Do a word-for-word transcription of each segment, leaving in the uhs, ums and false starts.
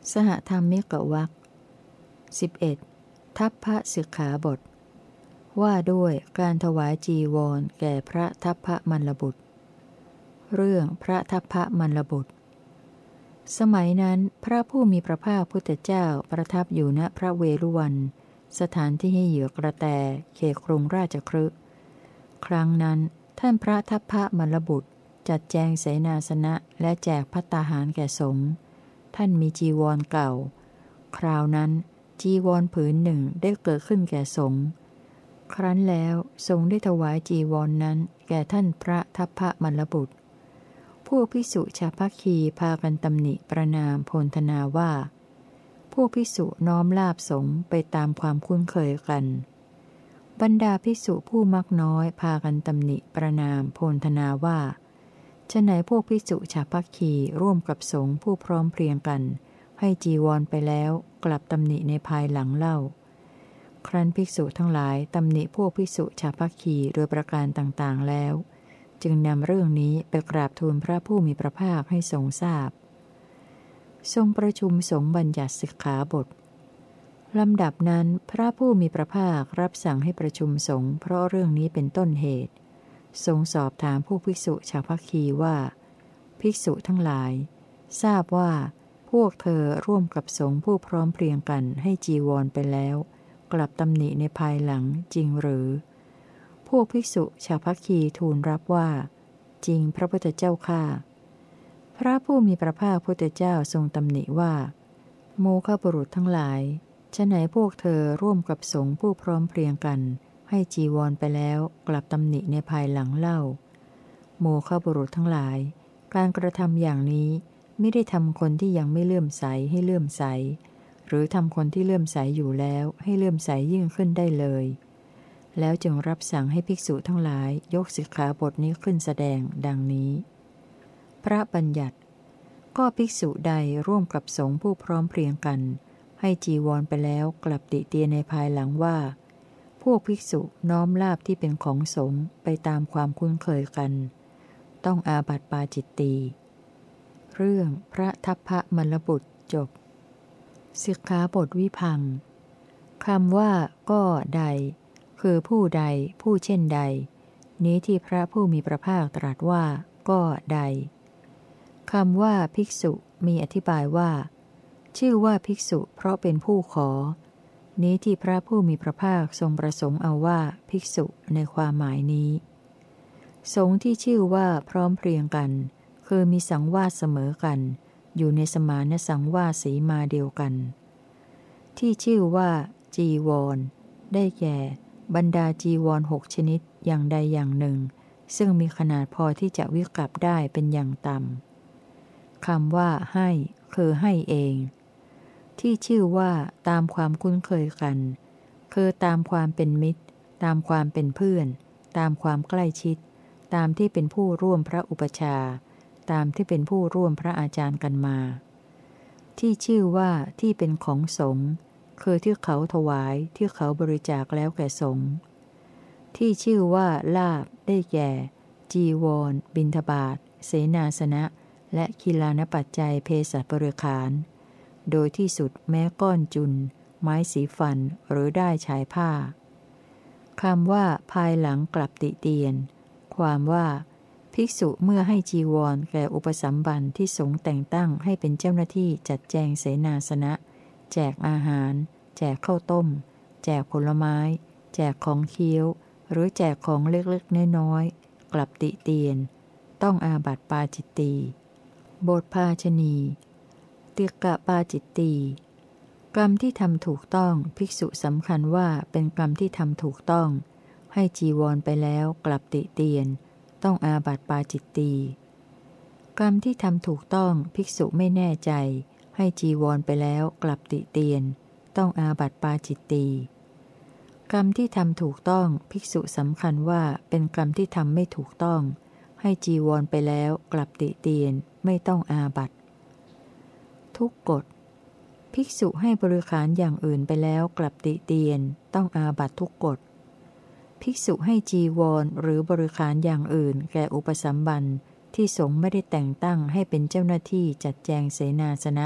สหธรรมิกวรรคสิบเอ็ดทัพพสิกขาบทว่าด้วยการถวายจีวรแก่พระทัพพมัลลบุตรเรื่องพระทัพพมัลลบุตรสมัยนั้นพระผู้มีพระภาคพุทธเจ้าประทับอยู่ณพระเวฬุวันสถานที่ให้เหยื่อกระแตเขตกรุงราชคฤห์ครั้งนั้นท่านพระทัพพมัลลบุตรจัดแจงเสนาสนะและแจกภัตตาหารแก่สงฆ์ท่านมีจีวรเก่าคราวนั้นจีวรผืนหนึ่งได้เกิดขึ้นแก่สงฆ์ครั้นแล้วทรงได้ถวายจีวรนนั้นแก่ท่านพระทัพพมัลลบุตรพวกภิกษุชาวภัคคีพากันตำหนิประนามโพลธนาว่าพวกภิกษุน้อมลาภสงฆ์ไปตามความคุ้นเคยกันบรรดาภิกษุผู้มักน้อยพากันตำหนิประนามโพลธนาว่าฉะไหนพวกภิกษุชาวภัคคีร่วมกับสงฆ์ผู้พร้อมเพรียงกันให้จีวรไปแล้วกลับตำหนิในภายหลังเล่าครั้นภิกษุทั้งหลายตำหนิพวกภิกษุชาวภัคคีโดยประการต่างๆแล้วจึงนำเรื่องนี้ไปกราบทูลพระผู้มีพระภาคให้ทรงทราบทรงประชุมสงฆ์บัญญัติสิกขาบทลำดับนั้นพระผู้มีพระภาครับสั่งให้ประชุมสงฆ์เพราะเรื่องนี้เป็นต้นเหตุทรงสอบถามผู้ภิกษุชาวภัคคีว่าภิกษุทั้งหลายทราบว่าพวกเธอร่วมกับสงฆ์ผู้พร้อมเพรียงกันให้จีวรไปแล้วกลับตำหนิในภายหลังจริงหรือพวกภิกษุชาวภัคคีทูลรับว่าจริงพระพุทธเจ้าข้าพระผู้มีพระภาคพุทธเจ้าทรงตำหนิว่าโมฆะบุรุษทั้งหลายฉะไหนพวกเธอร่วมกับสงฆ์ผู้พร้อมเพรียงกันให้จีวรไปแล้วกลับตำหนิในภายหลังเล่าโมฆะบุรุษทั้งหลายการกระทำอย่างนี้ไม่ได้ทำคนที่ยังไม่เลื่อมใสให้เลื่อมใสหรือทำคนที่เลื่อมใสอยู่แล้วให้เลื่อมใสยิ่งขึ้นได้เลยแล้วจึงรับสั่งให้ภิกษุทั้งหลายยกสิกขาบทนี้ขึ้นแสดงดังนี้พระบัญญัติก็ภิกษุใดร่วมกับสงฆ์ผู้พร้อมเพรียงกันให้จีวรไปแล้วกลับติเตียนในภายหลังว่าพวกภิกษุน้อมลาภที่เป็นของสงฆ์ไปตามความคุ้นเคยกันต้องอาบัติปาจิตตีเรื่องพระทัพพมัลลบุตรจบสิกขาบทวิพังค์คำว่าก็ใดคือผู้ใดผู้เช่นใดนี้ที่พระผู้มีพระภาคตรัสว่าก็ใดคำว่าภิกษุมีอธิบายว่าชื่อว่าภิกษุเพราะเป็นผู้ขอนี้ที่พระผู้มีพระภาคทรงประสงค์เอาว่าภิกษุในความหมายนี้สงฆ์ที่ชื่อว่าพร้อมเพรียงกันคือมีสังวาสเสมอกันอยู่ในสมานสังวาสีมาเดียวกันที่ชื่อว่าจีวรได้แก่บรรดาจีวรหกชนิดอย่างใดอย่างหนึ่งซึ่งมีขนาดพอที่จะวิกลับได้เป็นอย่างต่ำคำว่าให้คือให้เองที่ชื่อว่าตามความคุ้นเคยกันคือตามความเป็นมิตรตามความเป็นเพื่อนตามความใกล้ชิดตามที่เป็นผู้ร่วมพระอุปชาตามที่เป็นผู้ร่วมพระอาจารย์กันมาที่ชื่อว่าที่เป็นของสงฆ์คือที่เขาถวายที่เขาบริจาคแล้วแก่สงฆ์ที่ชื่อว่าลาภได้แก่จีวรบิณฑบาตเสนาสนะและคิลานปัจจัยเภสัชบริขารโดยที่สุดแม้ก้อนจุลไม้สีฟันหรือได้ฉายผ้าคำว่าภายหลังกลับติเตียนความว่าภิกษุเมื่อให้จีวรแก่อุปสัมบันที่สงฆ์แต่งตั้งให้เป็นเจ้าหน้าที่จัดแจงเสนาสนะแจกอาหารแจกข้าวต้มแจกผลไม้แจกของเคี้ยวหรือแจกของเล็กๆน้อยๆกลับติเตียนต้องอาบัติปาจิตตีบทภาชณีติกะปาจิตตีกรรมที่ทำถูกต้องภิกษุสำคัญว่าเป็นกรรมที่ทำถูกต้องให้จีวรไปแล้วกลับติเตียนต้องอาบัติปาจิตตีกรรมที่ทำถูกต้องภิกษุไม่แน่ใจให้จีวรไปแล้วกลับติเตียนต้องอาบัติปาจิตตีกรรมที่ทำถูกต้องภิกษุสำคัญว่าเป็นกรรมที่ทำไม่ถูกต้องให้จีวรไปแล้วกลับติเตียนไม่ต้องอาบัติทุกกฎภิกษุให้บริขารอย่างอื่นไปแล้วกลับติเตียนต้องอาบัติทุกกฎภิกษุให้จีวรหรือบริขารอย่างอื่นแก่อุปสัมบันที่สงฆ์ไม่ได้แต่งตั้งให้เป็นเจ้าหน้าที่จัดแจงเสนาสนะ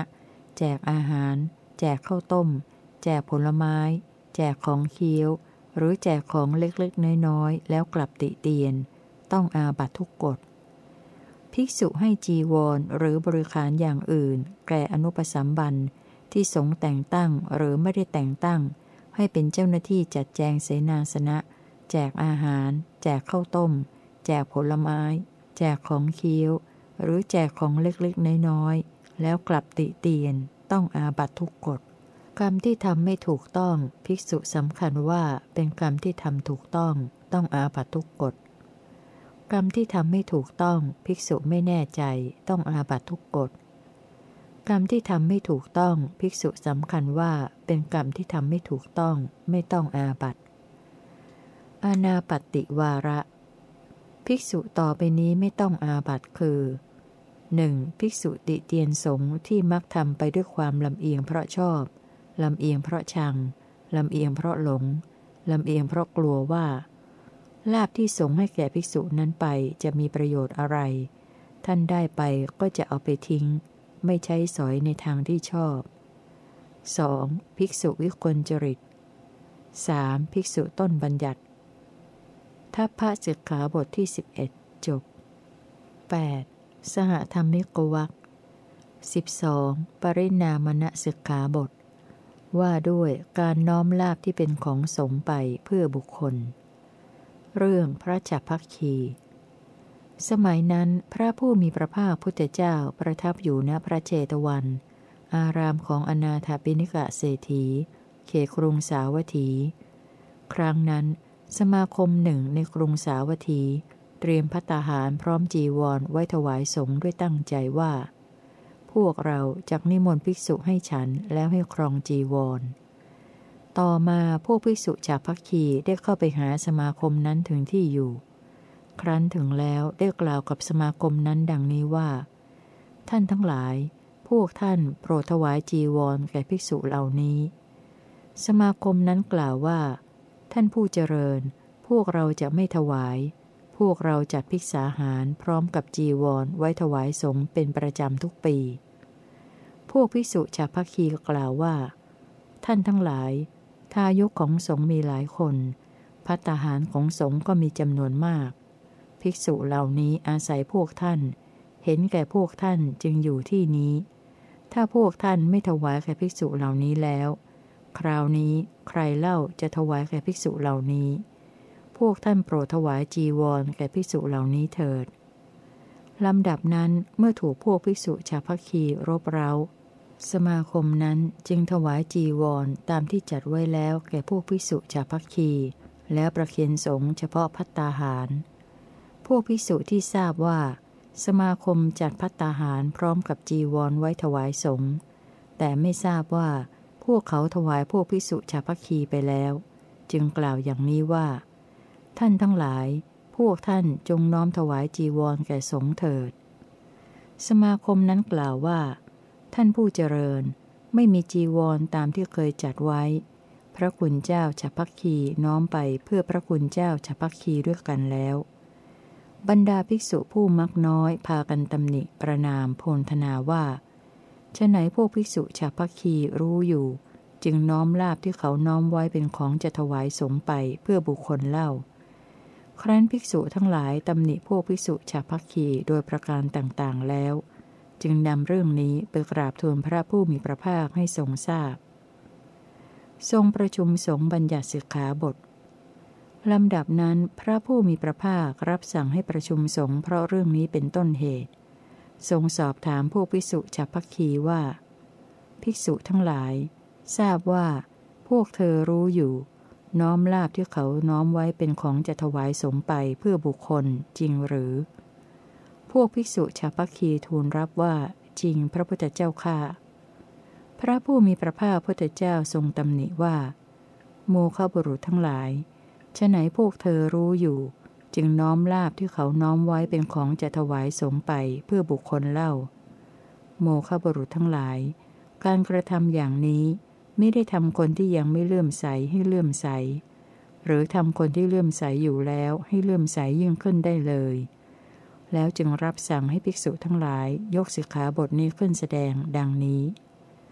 แจกอาหารแจกข้าวต้มแจกผลไม้แจกของเคี้ยวหรือแจกของเล็กๆน้อยๆแล้วกลับติเตียนต้องอาบัตทุกกฎภิกษุให้จีวรหรือบริขารอย่างอื่นแก่อนุปสัมบันที่สงฆ์แต่งตั้งหรือไม่ได้แต่งตั้งให้เป็นเจ้าหน้าที่จัดแจงเสนาสนะแจกอาหารแจกข้าวต้มแจกผลไม้แจกของเคี้ยวหรือแจกของเล็กๆน้อยๆแล้วกลับติเตียนต้องอาบัตทุกกฎกรรมที่ทำไม่ถูกต้องภิกษุสำคัญว่าเป็นกรรมที่ทำถูกต้องต้องอาบัตทุกกฎกรรมที่ทำไม่ถูกต้องภิกษุไม่แน่ใจต้องอาบัตทุกกฎกรรมที่ทำไม่ถูกต้องภิกษุสำคัญว่าเป็นกรรมที่ทำไม่ถูกต้องไม่ต้องอาบัตอานาปัตติวาระภิกษุต่อไปนี้ไม่ต้องอาบัตคือ หนึ่ง. ภิกษุติเตียนสงฆ์ที่มักทำไปด้วยความลำเอียงเพราะชอบลำเอียงเพราะชังลำเอียงเพราะหลงลำเอียงเพราะกลัวว่าลาภที่สงฆ์ให้แก่ภิกษุนั้นไปจะมีประโยชน์อะไรท่านได้ไปก็จะเอาไปทิ้งไม่ใช้สอยในทางที่ชอบ สอง. ภิกษุวิกลจริต สาม. ภิกษุต้นบัญญัติทัพพะสิกขาบทที่สิบเอ็ดจบ แปด. สหธรรมิกวรรค สิบสอง. ปริณามณสิกขาบทว่าด้วยการน้อมลาภที่เป็นของสงฆ์ไปเพื่อบุคคลเรื่องพระฉัพพคี สมัยนั้นพระผู้มีพระภาคพุทธเจ้าประทับอยู่ณพระเจตวัน อารามของอนาถปิณกเศรษฐีเขตกรุงสาวัตถี ครั้งนั้นสมาคมหนึ่งในกรุงสาวัตถีเตรียมภัตตาหารพร้อมจีวรไว้ถวายสงฆ์ด้วยตั้งใจว่าพวกเราจักนิมนต์ภิกษุให้ฉันแล้วให้ครองจีวรต่อมาพวกภิกษุฉัพพคีได้เข้าไปหาสมาคมนั้นถึงที่อยู่ครั้นถึงแล้วได้กล่าวกับสมาคมนั้นดังนี้ว่าท่านทั้งหลายพวกท่านโปรดถวายจีวรแก่ภิกษุเหล่านี้สมาคมนั้นกล่าวว่าท่านผู้เจริญพวกเราจะไม่ถวายพวกเราจัดภิกษาหารพร้อมกับจีวรไว้ถวายสงฆ์เป็นประจำทุกปีพวกภิกษุฉัพพคีกล่าวว่าท่านทั้งหลายทายกของสงฆ์มีหลายคนภัตตาหารของสงฆ์ก็มีจำนวนมากภิกษุเหล่านี้อาศัยพวกท่านเห็นแก่พวกท่านจึงอยู่ที่นี้ถ้าพวกท่านไม่ถวายแก่ภิกษุเหล่านี้แล้วคราวนี้ใครเล่าจะถวายแก่ภิกษุเหล่านี้พวกท่านโปรดถวายจีวรแก่ภิกษุเหล่านี้เถิดลำดับนั้นเมื่อถูกพวกภิกษุฉัพพคีรบเร้าสมาคมนั้นจึงถวายจีวรตามที่จัดไว้แล้วแก่พวกภิกษุฉัพพคีแล้วประเคนสงฆ์เฉพาะภัตตาหารพวกภิกษุที่ทราบว่าสมาคมจัดภัตตาหารพร้อมกับจีวรไว้ถวายสงฆ์แต่ไม่ทราบว่าพวกเขาถวายพวกภิกษุฉัพพคีไปแล้วจึงกล่าวอย่างนี้ว่าท่านทั้งหลายพวกท่านจงน้อมถวายจีวรแก่สงฆ์เถิดสมาคมนั้นกล่าวว่าท่านผู้เจริญไม่มีจีวรตามที่เคยจัดไว้พระคุณเจ้าฉัพพคีน้อมไปเพื่อพระคุณเจ้าฉัพพคีด้วยกันแล้วบรรดาภิกษุผู้มักน้อยพากันตำหนิประณามโพลธนาว่าฉะไหนพวกภิกษุฉัพพคีรู้อยู่จึงน้อมลาภที่เขาน้อมไว้เป็นของจะถวายสงฆ์ไปเพื่อบุคคลเล่าครั้นภิกษุทั้งหลายตำหนิพวกภิกษุฉัพพคีโดยประการต่างๆแล้วจึงนำเรื่องนี้ไปกราบทูลพระผู้มีพระภาคให้ทรงทราบทรงประชุมสงฆ์บัญญัติสิกขาบทลำดับนั้นพระผู้มีพระภาครับสั่งให้ประชุมสงฆ์เพราะเรื่องนี้เป็นต้นเหตุทรงสอบถามพวกภิกษุฉัพพคีว่าภิกษุทั้งหลายทราบว่าพวกเธอรู้อยู่น้อมลาภที่เขาน้อมไว้เป็นของจะถวายสงฆ์ไปเพื่อบุคคลจริงหรือพวกภิกษุฉัพพคีทูลรับว่าจริงพระพุทธเจ้าข้าพระผู้มีพระภาคพุทธเจ้าทรงตำหนิว่าโมฆะบุรุษทั้งหลายฉะไหนพวกเธอรู้อยู่จึงน้อมลาภที่เขาน้อมไว้เป็นของจะถวายสงฆ์ไปเพื่อบุคคลเล่าโมฆะบุรุษทั้งหลายการกระทำอย่างนี้ไม่ได้ทำคนที่ยังไม่เลื่อมใสให้เลื่อมใสหรือทำคนที่เลื่อมใสอยู่แล้วให้เลื่อมใสยิ่งขึ้นได้เลยแล้วจึงรับสั่งให้ภิกษุทั้งหลายยกสิกขาบทนี้ขึ้นแสดงดังนี้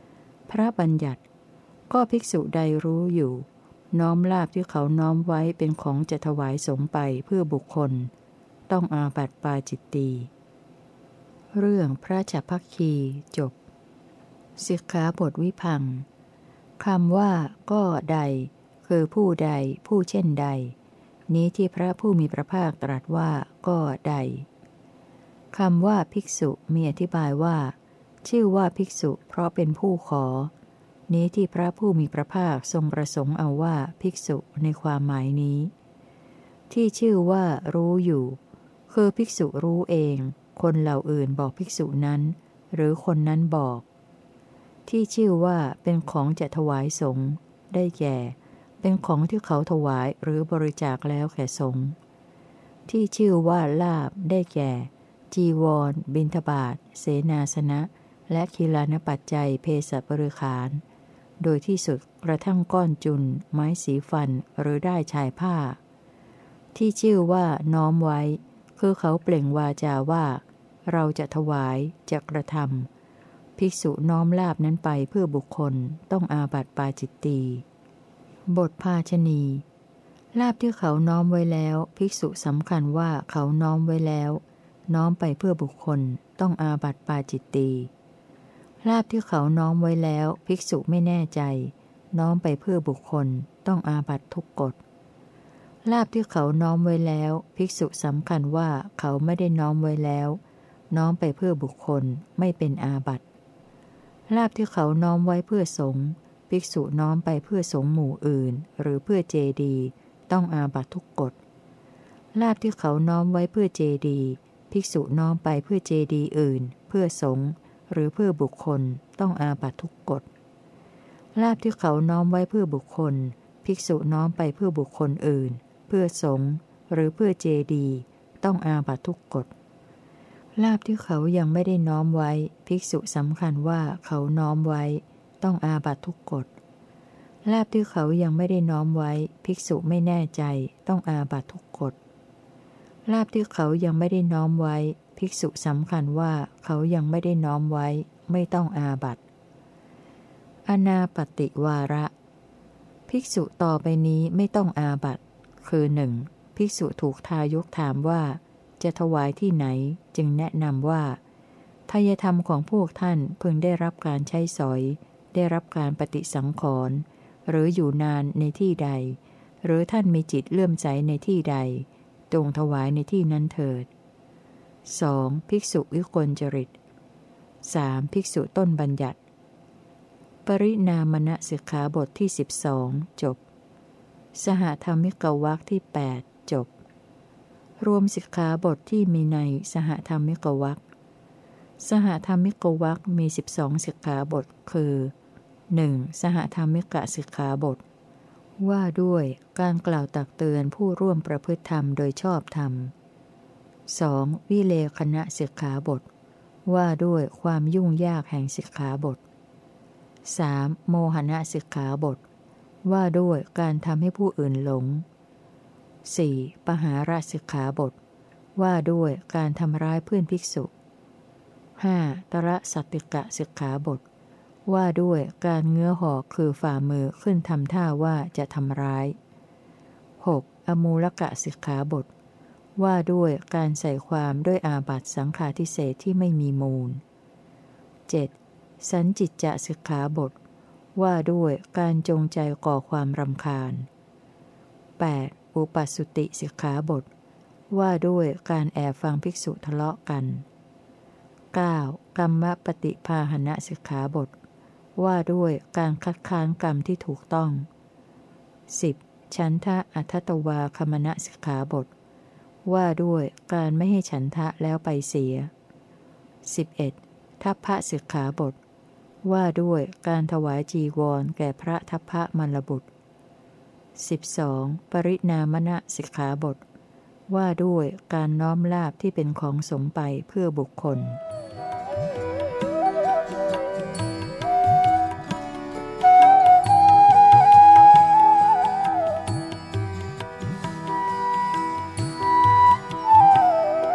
พระบัญญัติก็ภิกษุใดรู้อยู่น้อมลาภที่เขาน้อมไว้เป็นของจะถวายสงฆ์ไปเพื่อบุคคลต้องอาบัติปาจิตตีเรื่องพระฉัพพคีจบสิกขาบทวิพังค์คำว่าก็ใดคือผู้ใดผู้เช่นใดนี้ที่พระผู้มีพระภาคตรัสว่าก็ใดคำว่าภิกษุมีอธิบายว่าชื่อว่าภิกษุเพราะเป็นผู้ขอนี้ที่พระผู้มีพระภาคทรงประสงค์เอาว่าภิกษุในความหมายนี้ที่ชื่อว่ารู้อยู่คือภิกษุรู้เองคนเหล่าอื่นบอกภิกษุนั้นหรือคนนั้นบอกที่ชื่อว่าเป็นของจะถวายสงฆ์ได้แก่เป็นของที่เขาถวายหรือบริจาคแล้วแก่สงฆ์ที่ชื่อว่าลาภได้แก่จีวรบิณฑบาตเสนาสนะและคีลานปัจจัยเภสัชบริขารโดยที่สุดกระทั่งก้อนจุลไม้สีฟันหรือได้ชายผ้าที่ชื่อว่าน้อมไว้คือเขาเปล่งวาจาว่าเราจะถวายจะกระทำภิกษุน้อมลาภนั้นไปเพื่อบุคคลต้องอาบัติปาจิตตีบทภาชณีลาภที่เขาน้อมไว้แล้วภิกษุสำคัญว่าเขาน้อมไว้แล้วน้อมไปเพื่อบุคคลต้องอาบัติปาจิตตีลาภที่เขาน้อมไว้แล้วภิกษุไม่แน่ใจน้อมไปเพื่อบุคคลต้องอาบัติทุกกฎลาภที่เขาน้อมไว้แล้วภิกษุสำคัญว่าเขาไม่ได้น้อมไว้แล้วน้อมไปเพื่อบุคคลไม่เป็นอาบัติลาภที่เขาน้อมไว้เพื่อสงฆ์ภิกษุน้อมไปเพื่อสงฆ์หมู่อื่นหรือเพื่อเจดีย์ต้องอาบัติทุกกฎลาภที่เขาน้อมไว้เพื่อเจดีย์ภิกษุน้อมไปเพื่อเจดีย์อื่นเพื่อสงฆ์หรือเพื่อบุคคลต้องอาบัติทุกกฎลาภที่เขาน้อมไว้เพื่อบุคคลภิกษุน้อมไปเพื่อบุคคลอื่นเพื่อสงฆ์หรือเพื่อเจดีย์ต้องอาบัติทุกกฎลาภที่เขายังไม่ได้น้อมไว้ภิกษุสำคัญว่าเขาน้อมไว้ต้องอาบัติทุกกฎลาภที่เขายังไม่ได้น้อมไว้ภิกษุไม่แน่ใจต้องอาบัติทุกกฎลาภที่เขายังไม่ได้น้อมไว้ภิกษุสำคัญว่าเขายังไม่ได้น้อมไว้ไม่ต้องอาบัติอนาปติวาระภิกษุต่อไปนี้ไม่ต้องอาบัติคือหนึ่งภิกษุถูกทายกถามว่าจะถวายที่ไหนจึงแนะนำว่าทายธรรมของพวกท่านเพิ่งได้รับการใช้สอยได้รับการปฏิสังขรณ์หรืออยู่นานในที่ใดหรือท่านมีจิตเลื่อมใสในที่ใดจงถวายในที่นั้นเถิด สอง. ภิกษุวิกลจริต สาม. ภิกษุต้นบัญญัติ ปริณามณสิกขาบทที่สิบสองจบสหธรรมิกวรรคที่แปดจบรวมสิกขาบทที่มีในสหธรรมิกวรรคสหธรรมิกวรรคมีสิบสองสิกขาบทคือ หนึ่ง. สหธรรมิกสิกขาบทว่าด้วยการกล่าวตักเตือนผู้ร่วมประพฤติธรรมโดยชอบธรรม สอง. วิเลขณสิกขาบทว่าด้วยความยุ่งยากแห่งสิกขาบท สาม. โมหณสิกขาบทว่าด้วยการทำให้ผู้อื่นหลง สี่. ปหารสิกขาบทว่าด้วยการทำร้ายเพื่อนภิกษุ ห้า. ตระสัตติกะสิกขาบทว่าด้วยการเงื้อหอกคือฝ่ามือขึ้นทำท่าว่าจะทำร้าย หก. อมูลกะสิกขาบทว่าด้วยการใส่ความด้วยอาบัติสังฆาทิเศษที่ไม่มีมูล เจ็ด. สันจิจจะสิกขาบทว่าด้วยการจงใจก่อความรำคาญ แปด. อุปัสสุติสิกขาบทว่าด้วยการแอบฟังภิกษุทะเลาะกัน เก้า. กัมมปฏิภาหณสิกขาบทว่าด้วยการคัดค้านกรรมที่ถูกต้อง สิบ. ฉันทะอัทตวาคมณสิกขาบทว่าด้วยการไม่ให้ฉันทะแล้วไปเสีย สิบเอ็ด. ทัพพสิกขาบทว่าด้วยการถวายจีวรแก่พระทัพพมัลลบุตร สิบสอง. ปริณามณสิกขาบทว่าด้วยการน้อมลาภที่เป็นของสงฆ์ไปเพื่อบุคคล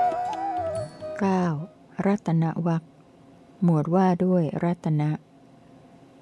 เก้า. รัตนวรรคหมวดว่าด้วยรัตนะ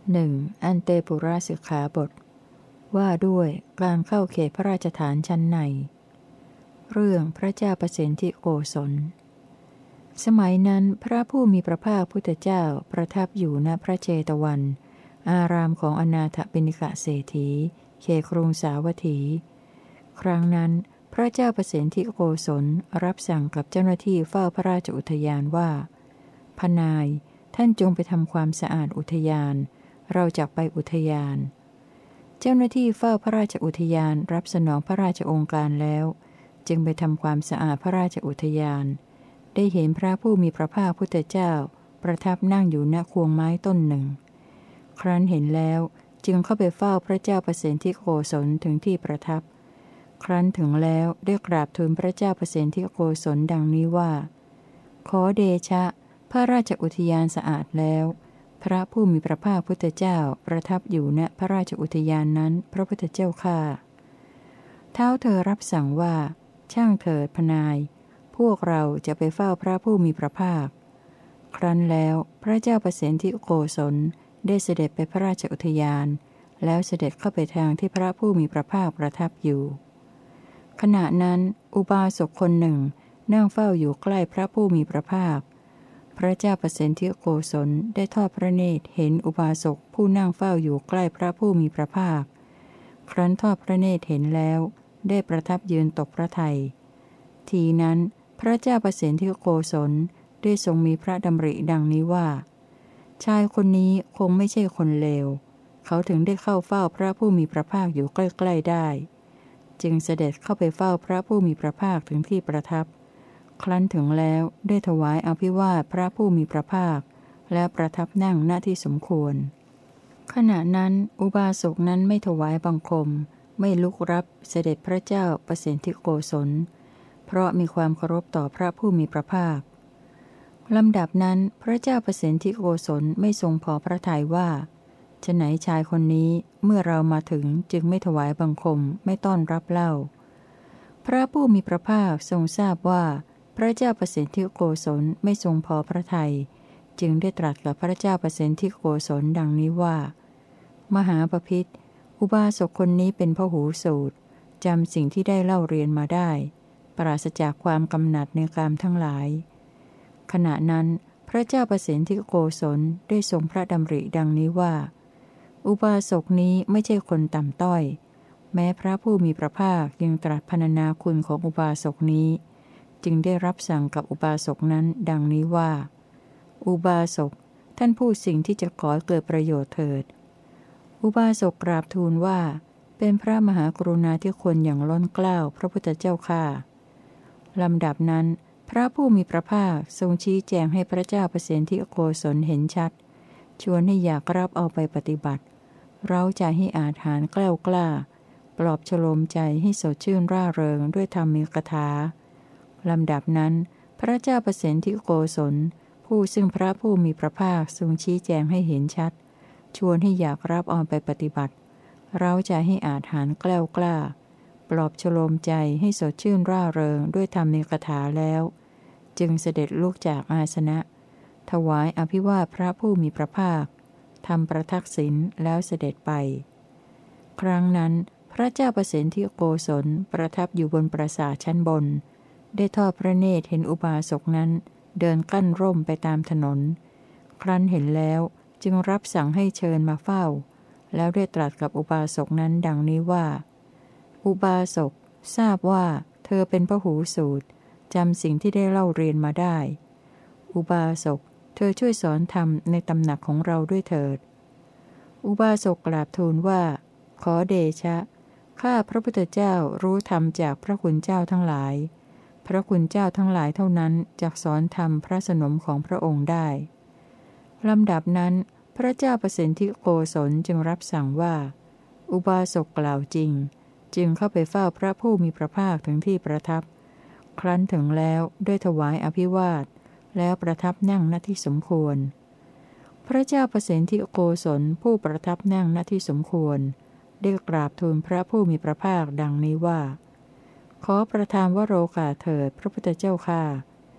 หนึ่งอันเตปุระสิกขาบทว่าด้วยการเข้าเขตพระราชฐานชั้นในเรื่องพระเจ้าประสิทธิโกศลสมัยนั้นพระผู้มีพระภาคพุทธเจ้าประทับอยู่ณพระเชตวัน อารามของอนาถปิณกเศรษฐีเขตกรุงสาวัตถี ครั้งนั้นพระเจ้าประสิทธิโกศลรับสั่งกับเจ้าหน้าที่เฝ้าพระราชอุทยานว่าพนายท่านจงไปทำความสะอาดอุทยานเราจะไปอุทยานเจ้าหน้าที่เฝ้าพระราชอุทยานรับสนองพระราชโองการแล้วจึงไปทำความสะอาดพระราชอุทยานได้เห็นพระผู้มีพระภาคพุทธเจ้าประทับนั่งอยู่ณควงไม้ต้นหนึ่งครั้นเห็นแล้วจึงเข้าไปเฝ้าพระเจ้าประสิทธิโกศลถึงที่ประทับครั้นถึงแล้วได้กราบทูลพระเจ้าประสิทธิโกศลดังนี้ว่าขอเดชะพระราชอุทยานสะอาดแล้วพระผู้มีพระภาคพุทธเจ้าประทับอยู่ณพระราชอุทยานนั้นพระพุทธเจ้าข้าเท้าเธอรับสั่งว่าช่างเถิดพนายพวกเราจะไปเฝ้าพระผู้มีพระภาคครั้นแล้วพระเจ้าประสิทธิโกศลได้เสด็จไปพระราชอุทยานแล้วเสด็จเข้าไปทางที่พระผู้มีพระภาคประทับอยู่ขณะนั้นอุบาสกคนหนึ่งนั่งเฝ้าอยู่ใกล้พระผู้มีพระภาคพระเจ้าประสิทธิโกศลได้ทอดพระเนตรเห็นอุบาสกผู้นั่งเฝ้าอยู่ใกล้พระผู้มีพระภาคครั้นทอดพระเนตรเห็นแล้วได้ประทับยืนตกพระทัยทีนั้นพระเจ้าประสิทธิโกศลได้ทรงมีพระดำริดังนี้ว่าชายคนนี้คงไม่ใช่คนเลวเขาถึงได้เข้าเฝ้าพระผู้มีพระภาคอยู่ใกล้ๆได้จึงเสด็จเข้าไปเฝ้าพระผู้มีพระภาคถึงที่ประทับครั้นถึงแล้วได้ถวายอภิวาทพระผู้มีพระภาคและประทับนั่งณที่สมควรขณะนั้นอุบาสกนั้นไม่ถวายบังคมไม่ลุกรับเสด็จพระเจ้าประสิทธิโกศลเพราะมีความเคารพต่อพระผู้มีพระภาคลำดับนั้นพระเจ้าประสิทธิโกศลไม่ทรงพอพระทัยว่าฉะไหนชายคนนี้เมื่อเรามาถึงจึงไม่ถวายบังคมไม่ต้อนรับเล่าพระผู้มีพระภาคทรงทราบว่าพระเจ้าประสิทธิโกศลไม่ทรงพอพระทัยจึงได้ตรัสกับพระเจ้าประสิทธิโกศลดังนี้ว่ามหาบพิตรอุบาสกคนนี้เป็นพหูสูตรจำสิ่งที่ได้เล่าเรียนมาได้ปราศจากความกำหนัดในกามทั้งหลายขณะนั้นพระเจ้าประสิทธิโกศลได้ทรงพระดำริดังนี้ว่าอุบาสกนี้ไม่ใช่คนต่ำต้อยแม้พระผู้มีพระภาคยังตรัสพรรณนาคุณของอุบาสกนี้จึงได้รับสั่งกับอุบาสกนั้นดังนี้ว่าอุบาสกท่านพูดสิ่งที่จะขอเกิดประโยชน์เถิดอุบาสกกราบทูลว่าเป็นพระมหากรุณาธิคุณอย่างล้นเกล้าพระพุทธเจ้าข้าลำดับนั้นพระผู้มีพระภาคทรงชี้แจงให้พระเจ้าประสิทธิโกศลเห็นชัดชวนให้อยากรับเอาไปปฏิบัติเร้าใจให้อาถรรพ์แกล้วกล้าปลอบฉโลมใจให้สดชื่นร่าเริงด้วยธรรมีกถาลำดับนั้นพระเจ้าประสิทธิโกศลผู้ซึ่งพระผู้มีพระภาคทรงชี้แจงให้เห็นชัดชวนให้อยากรับเอาไปปฏิบัติเร้าใจให้อาถรรพ์แกล้วกล้าปลอบฉโลมใจให้สดชื่นร่าเริงด้วยธรรมีกถาแล้วจึงเสด็จลุกจากอาสนะถวายอภิวาทพระผู้มีพระภาคทำประทักษิณแล้วเสด็จไปครั้งนั้นพระเจ้าประสิทธิโกศลประทับอยู่บนปราสาทชั้นบนได้ทอดพระเนตรเห็นอุบาสกนั้นเดินกั้นร่มไปตามถนนครั้นเห็นแล้วจึงรับสั่งให้เชิญมาเฝ้าแล้วได้ตรัสกับอุบาสกนั้นดังนี้ว่าอุบาสกทราบว่าเธอเป็นพหูสูตรจำสิ่งที่ได้เล่าเรียนมาได้อุบาสกเธอช่วยสอนธรรมในตำหนักของเราด้วยเถิดอุบาสกกราบทูลว่าขอเดชะข้าพระพุทธเจ้ารู้ธรรมจากพระคุณเจ้าทั้งหลายพระคุณเจ้าทั้งหลายเท่านั้นจักสอนธรรมพระสนมของพระองค์ได้ลำดับนั้นพระเจ้าประสิทธิโกศลจึงรับสั่งว่าอุบาสกกล่าวจริงจึงเข้าไปเฝ้าพระผู้มีพระภาคถึงที่ประทับครั้นถึงแล้วได้ถวายอภิวาทแล้วประทับนั่งณที่สมควรพระเจ้าประสิทธิโกศลผู้ประทับนั่งณที่สมควรได้กราบทูลพระผู้มีพระภาคดังนี้ว่าขอประทานวโรกาสเถิดพระพุทธเจ้าข้า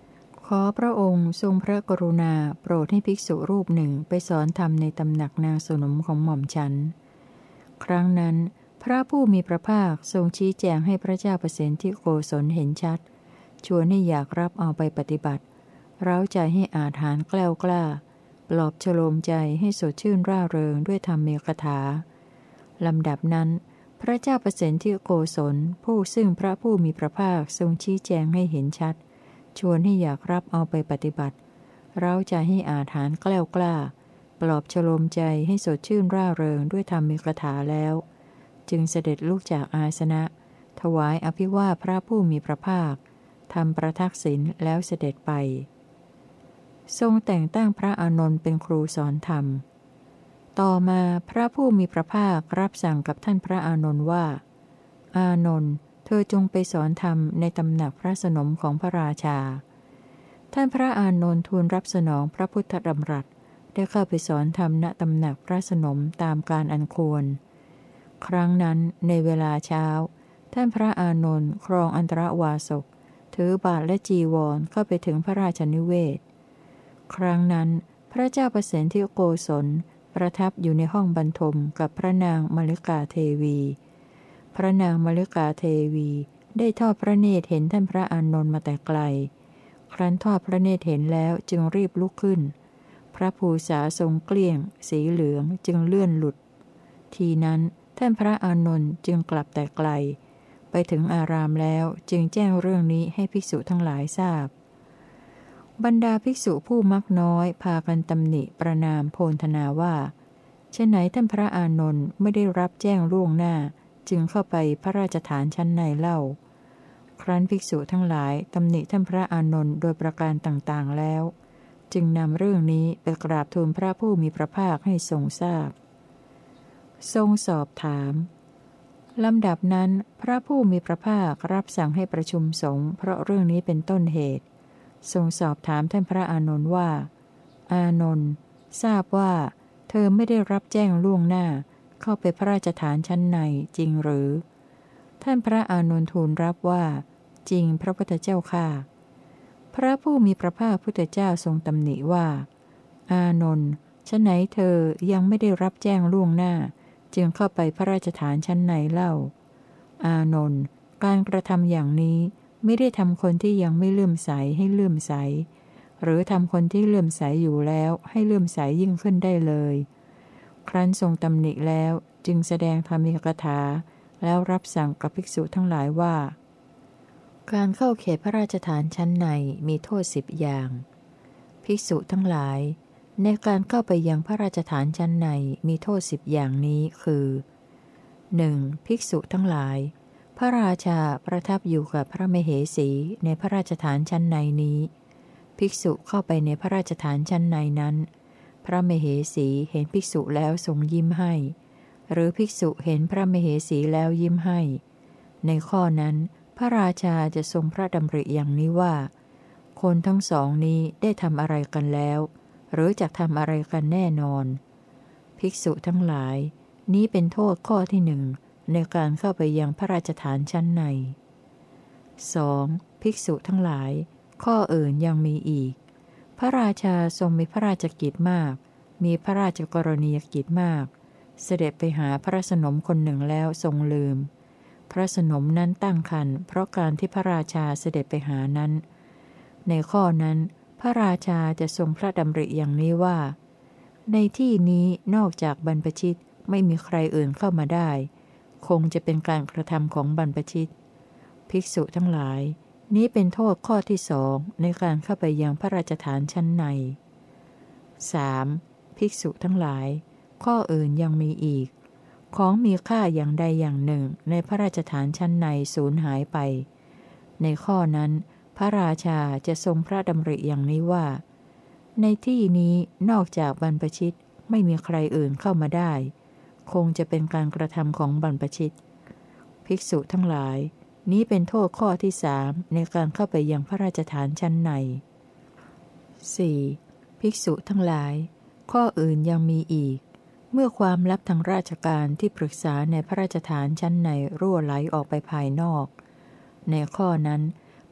ขอพระองค์ทรงพระกรุณาโปรดให้ภิกษุรูปหนึ่งไปสอนธรรมในตำหนักนางสนมของหม่อมฉันครั้งนั้นพระผู้มีพระภาคทรงชี้แจงให้พระเจ้าประสิทธิโกศลเห็นชัดชวนให้อยากรับเอาไปปฏิบัติเร้าใจให้อาถรรพ์แกล้วกล้าปลอบฉโลมใจให้สดชื่นร่าเริงด้วยธรรมเมกถาลำดับนั้นพระเจ้าประสิทธิโกศลผู้ซึ่งพระผู้มีพระภาคทรงชี้แจงให้เห็นชัดชวนให้อยากรับเอาไปปฏิบัติเร้าใจให้อาถรรพ์แกล้วกล้าปลอบฉโลมใจให้สดชื่นร่าเริงด้วยธรรมเมกถาแล้วจึงเสด็จลุกจากอาสนะถวายอภิวาทพระผู้มีพระภาคทำประทักษิณแล้วเสด็จไปทรงแต่งตั้งพระอานนท์เป็นครูสอนธรรมต่อมาพระผู้มีพระภาครับสั่งกับท่านพระอานนท์ว่าอานนท์เธอจงไปสอนธรรมในตำหนักพระสนมของพระราชาท่านพระอานนท์ทูลรับสนองพระพุทธดำรัสได้เข้าไปสอนธรรมณตำหนักพระสนมตามการอันควรครั้งนั้นในเวลาเช้าท่านพระอานนท์ครองอันตรวาสกถือบาทและจีวรเข้าไปถึงพระราชนิเวศครั้งนั้นพระเจ้าประสิทธิโกศลประทับอยู่ในห้องบรรทมกับพระนางมลิกาเทวีพระนางมลิกาเทวีได้ทอดพระเนตรเห็นท่านพระอานนท์มาแต่ไกลครั้นทอดพระเนตรเห็นแล้วจึงรีบลุกขึ้นพระภูษาทรงเกลี้ยงสีเหลืองจึงเลื่อนหลุดทีนั้นท่านพระอานนท์จึงกลับแต่ไกลไปถึงอารามแล้วจึงแจ้งเรื่องนี้ให้ภิกษุทั้งหลายทราบบรรดาภิกษุผู้มักน้อยพากันตำหนิประนามโพลธนาว่าเช่นไหนท่านพระอานนท์ไม่ได้รับแจ้งล่วงหน้าจึงเข้าไปพระราชฐานชั้นในเล่าครั้นภิกษุทั้งหลายตำหนิท่านพระอานนท์โดยประการต่างๆแล้วจึงนำเรื่องนี้ไปกราบทูลพระผู้มีพระภาคให้ทรงทราบทรงสอบถามลำดับนั้นพระผู้มีพระภาครับสั่งให้ประชุมสงฆ์เพราะเรื่องนี้เป็นต้นเหตุทรงสอบถามท่านพระอานนท์ว่าอานนท์ทราบว่าเธอไม่ได้รับแจ้งล่วงหน้าเข้าไปพระราชฐานชั้นในจริงหรือท่านพระอานนท์ทูลรับว่าจริงพระพุทธเจ้าข้าพระผู้มีพระภาคพุทธเจ้าทรงตำหนิว่าอานนท์ฉะไหนเธอยังไม่ได้รับแจ้งล่วงหน้าจึงเข้าไปพระราชฐานชั้นในเล่าอานนท์การกระทำอย่างนี้ไม่ได้ทำคนที่ยังไม่เลื่อมใสให้เลื่อมใสหรือทำคนที่เลื่อมใสอยู่แล้วให้เลื่อมใสยิ่งขึ้นได้เลยครั้นทรงตำหนิแล้วจึงแสดงธรรมิกถาแล้วรับสั่งกับภิกษุทั้งหลายว่าการเข้าเขตพระราชฐานชั้นในมีโทษสิบอย่างภิกษุทั้งหลายในการเข้าไปยังพระราชฐานชั้นในมีโทษสิบอย่างนี้คือ หนึ่ง. ภิกษุทั้งหลายพระราชาประทับอยู่กับพระมเหสีในพระราชฐานชั้นในนี้ภิกษุเข้าไปในพระราชฐานชั้นในนั้นพระมเหสีเห็นภิกษุแล้วทรงยิ้มให้หรือภิกษุเห็นพระมเหสีแล้วยิ้มให้ในข้อนั้นพระราชาจะทรงพระดำริอย่างนี้ว่าคนทั้งสองนี้ได้ทำอะไรกันแล้วหรือจะทำอะไรกันแน่นอนภิกษุทั้งหลายนี้เป็นโทษข้อที่หนึ่งในการเข้าไปยังพระราชฐานชั้นใน สอง. ภิกษุทั้งหลายข้ออื่นยังมีอีกพระราชาทรงมีพระราชกิจมากมีพระราชกรณียกิจมากเสด็จไปหาพระสนมคนหนึ่งแล้วทรงลืมพระสนมนั้นตั้งครรภ์เพราะการที่พระราชาเสด็จไปหานั้นในข้อนั้นพระราชาจะทรงพระดำริอย่างนี้ว่าในที่นี้นอกจากบรรพชิตไม่มีใครอื่นเข้ามาได้คงจะเป็นการกระทำของบรรพชิตภิกษุทั้งหลายนี้เป็นโทษข้อที่สองในการเข้าไปยังพระราชฐานชั้นใน สาม. ภิกษุทั้งหลายข้ออื่นยังมีอีกของมีค่าอย่างใดอย่างหนึ่งในพระราชฐานชั้นในสูญหายไปในข้อนั้นพระราชาจะทรงพระดำริอย่างนี้ว่าในที่นี้นอกจากบรรพชิตไม่มีใครอื่นเข้ามาได้คงจะเป็นการกระทำของบรรพชิตภิกษุทั้งหลายนี้เป็นโทษข้อที่สามในการเข้าไปยังพระราชฐานชั้นใน สี่. ภิกษุทั้งหลายข้ออื่นยังมีอีกเมื่อความลับทางราชการที่ปรึกษาในพระราชฐานชั้นในรั่วไหลออกไปภายนอกในข้อนั้น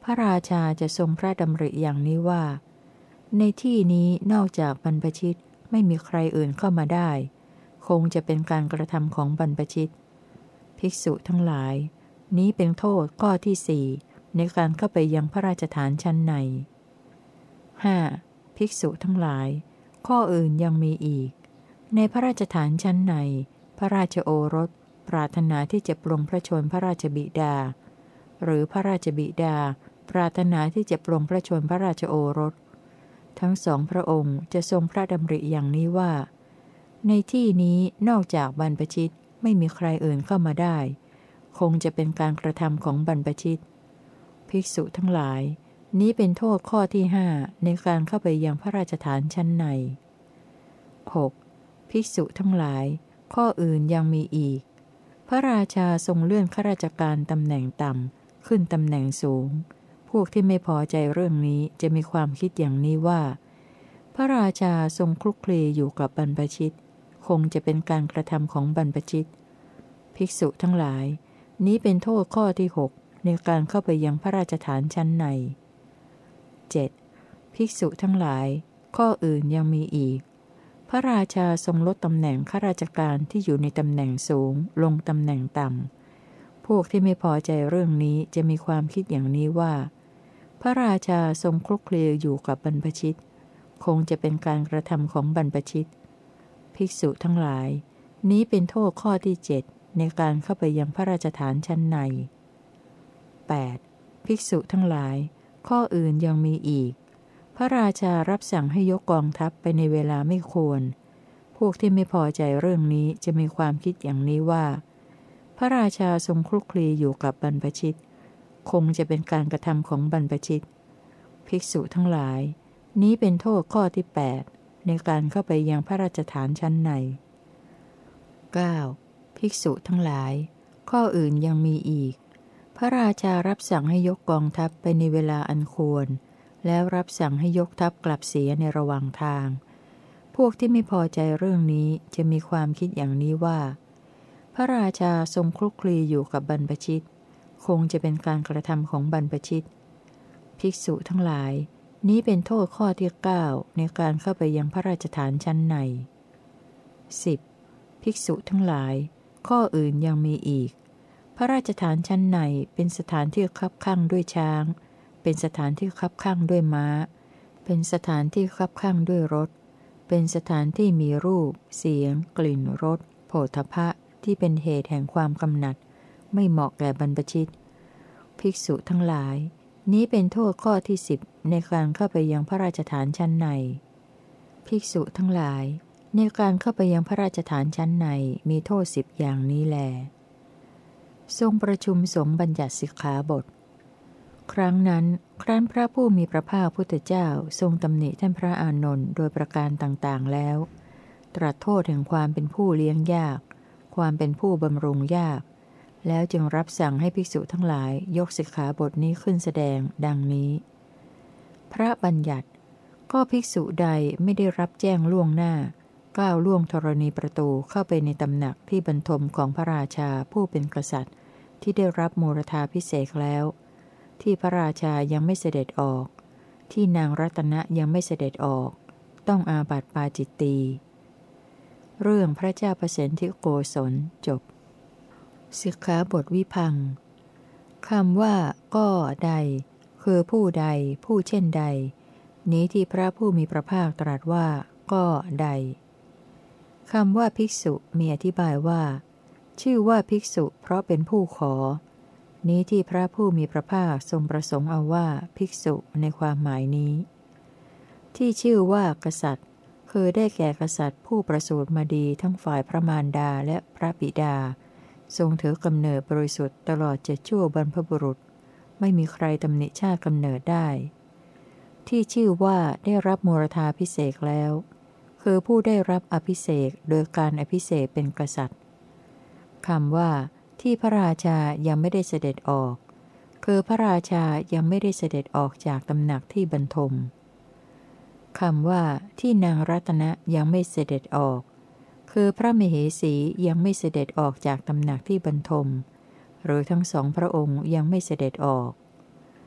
พระราชาจะทรงพระดำริอย่างนี้ว่า ในที่นี้นอกจากบรรพชิตไม่มีใครอื่นเข้ามาได้คงจะเป็นการกระทำของบรรพชิตภิกษุทั้งหลายนี้เป็นโทษข้อที่สี่ในการเข้าไปยังพระราชฐานชั้นใน ห้า. ภิกษุทั้งหลายข้ออื่นยังมีอีกในพระราชฐานชั้นในพระราชโอรสปรารถนาที่จะปลงพระชนพระราชบิดาหรือพระราชบิดาปรารถนาที่จะปลงพระชนพระราชโอรสทั้งสองพระองค์จะทรงพระดำริอย่างนี้ว่าในที่นี้นอกจากบรรพชิตไม่มีใครอื่นเข้ามาได้คงจะเป็นการกระทำของบรรพชิตภิกษุทั้งหลายนี้เป็นโทษข้อที่ห้าในการเข้าไปยังพระราชฐานชั้นใน หก. ภิกษุทั้งหลายข้ออื่นยังมีอีกพระราชาทรงเลื่อนข้าราชการตำแหน่งต่ำขึ้นตำแหน่งสูงพวกที่ไม่พอใจเรื่องนี้จะมีความคิดอย่างนี้ว่าพระราชาทรงคลุกคลีอยู่กับบรรพชิตคงจะเป็นการกระทำของบรรพชิตภิกษุทั้งหลายนี้เป็นโทษข้อที่หกในการเข้าไปยังพระราชฐานชั้นใน เจ็ด. ภิกษุทั้งหลายข้ออื่นยังมีอีกพระราชาทรงลดตำแหน่งข้าราชการที่อยู่ในตำแหน่งสูงลงตำแหน่งต่ำพวกที่ไม่พอใจเรื่องนี้จะมีความคิดอย่างนี้ว่าพระราชาทรงคลุกคลีอยู่กับบรรพชิตคงจะเป็นการกระทำของบรรพชิตภิกษุทั้งหลายนี้เป็นโทษข้อที่เจ็ดในการเข้าไปยังพระราชฐานชั้นใน แปด. ภิกษุทั้งหลายข้ออื่นยังมีอีกพระราชารับสั่งให้ยกกองทัพไปในเวลาไม่ควรพวกที่ไม่พอใจเรื่องนี้จะมีความคิดอย่างนี้ว่าพระราชาทรงคลุกคลีอยู่กับบรรพชิตคงจะเป็นการกระทำของบรรพชิตภิกษุทั้งหลายนี้เป็นโทษข้อที่แปดในการเข้าไปยังพระราชฐานชั้นใน เก้า. ภิกษุทั้งหลายข้ออื่นยังมีอีกพระราชารับสั่งให้ยกกองทัพไปในเวลาอันควรแล้วรับสั่งให้ยกทัพกลับเสียในระหว่างทางพวกที่ไม่พอใจเรื่องนี้จะมีความคิดอย่างนี้ว่าพระราชาทรงคลุกคลีอยู่กับบรรพชิตคงจะเป็นการกระทำของบรรพชิตภิกษุทั้งหลายนี้เป็นโทษข้อที่เก้าในการเข้าไปยังพระราชฐานชั้นใน สิบ. ภิกษุทั้งหลายข้ออื่นยังมีอีกพระราชฐานชั้นในเป็นสถานที่คับคั่งด้วยช้างเป็นสถานที่คับคั่งด้วยม้าเป็นสถานที่คับคั่งด้วยรถเป็นสถานที่มีรูปเสียงกลิ่นรสโผฏฐัพพะที่เป็นเหตุแห่งความกำหนัดไม่เหมาะแก่บรรพชิตภิกษุทั้งหลายนี้เป็นโทษข้อที่สิบในการเข้าไปยังพระราชฐานชั้นในภิกษุทั้งหลายในการเข้าไปยังพระราชฐานชั้นในมีโทษสิบอย่างนี้แลทรงประชุมสงฆ์บัญญัติสิกขาบทครั้งนั้นครั้นพระผู้มีพระภาคพุทธเจ้าทรงตำหนิท่านพระอานนท์โดยประการต่างๆแล้วตรัสโทษแห่งความเป็นผู้เลี้ยงยากความเป็นผู้บำรุงยากแล้วจึงรับสั่งให้ภิกษุทั้งหลายยกสิกขาบทนี้ขึ้นแสดงดังนี้พระบัญญัติก็ภิกษุใดไม่ได้รับแจ้งล่วงหน้าก้าวล่วงธรณีประตูเข้าไปในตำหนักที่บรรทมของพระราชาผู้เป็นกษัตริย์ที่ได้รับโมรธาภิเษกแล้วที่พระราชายังไม่เสด็จออกที่นางรัตนะยังไม่เสด็จออกต้องอาบัติปาจิตตีเรื่องพระเจ้าประสิทธิโกศลจบสิกขาบทวิพังค์คำว่าก็ใดคือผู้ใดผู้เช่นใดนี้ที่พระผู้มีพระภาคตรัสว่าก็ใดคำว่าภิกษุมีอธิบายว่าชื่อว่าภิกษุเพราะเป็นผู้ขอนี้ที่พระผู้มีพระภาคทรงประสงค์เอาว่าภิกษุในความหมายนี้ที่ชื่อว่ากษัตริย์คือได้แก่กษัตริย์ผู้ประสูติมาดีทั้งฝ่ายพระมารดาและพระบิดาทรงถือกำเนิดบริสุทธิ์ตลอดเจ็ดชั่วบรรพบุรุษไม่มีใครตำหนิชาติกำเนิดได้ที่ชื่อว่าได้รับโมรธาภิเษกแล้วคือผู้ได้รับอภิเษกโดยการอภิเษกเป็นกษัตริย์คำว่าที่พระราชายังไม่ได้เสด็จออกคือพระราชายังไม่ได้เสด็จออกจากตำหนักที่บรรทมคำว่าที่นางรัตนะยังไม่เสด็จออกคือพระมเหสียังไม่เสด็จออกจากตำหนักที่บรรทมหรือทั้งสองพระองค์ยังไม่เสด็จออก